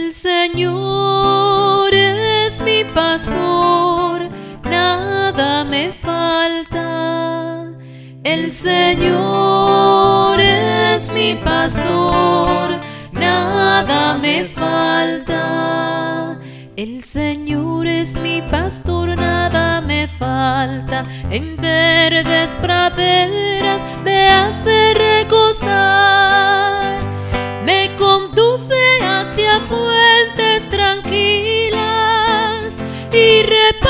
El Señor es mi pastor, nada me falta. El Señor es mi pastor, nada me falta. El Señor es mi pastor, nada me falta. En verdes praderas me hace recostar, me conduce hacia fuentes tranquilas y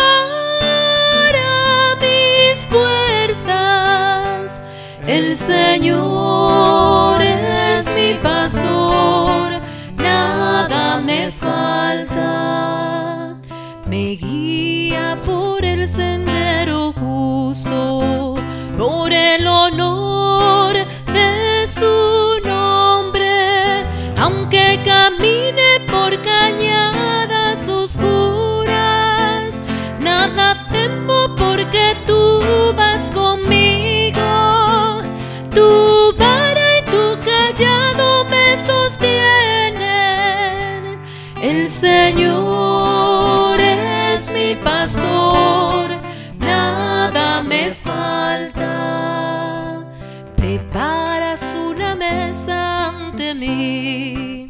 repara mis fuerzas. El Señor es mi pastor, nada me falta. Me guía por el sendero justo, por el honor de su nombre. Aunque camine por cañadas oscuras, nada temo porque tú vas conmigo. Tu vara y tu cayado me sostienen. El Señor es mi pastor, nada me falta. Preparas una mesa ante mí,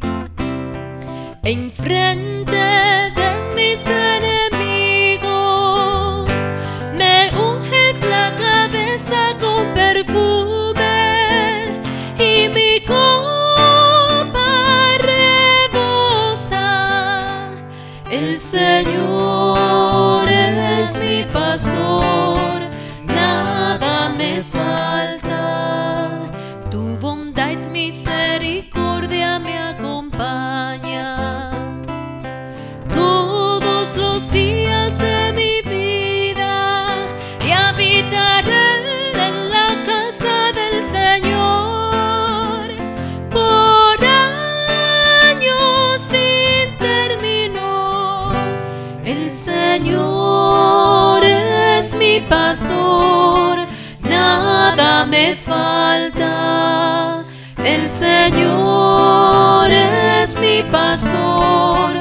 enfrente de mis enemigos. Me unges la cabeza con perfume y mi copa rebosa. El Señor es mi pastor, nada me falta. Tu bondad y misericordia me acompaña todos los días de mi vida, y habitaré en la casa del Señor por años sin término. El Señor es mi pastor, nada me falta. El Señor es mi pastor,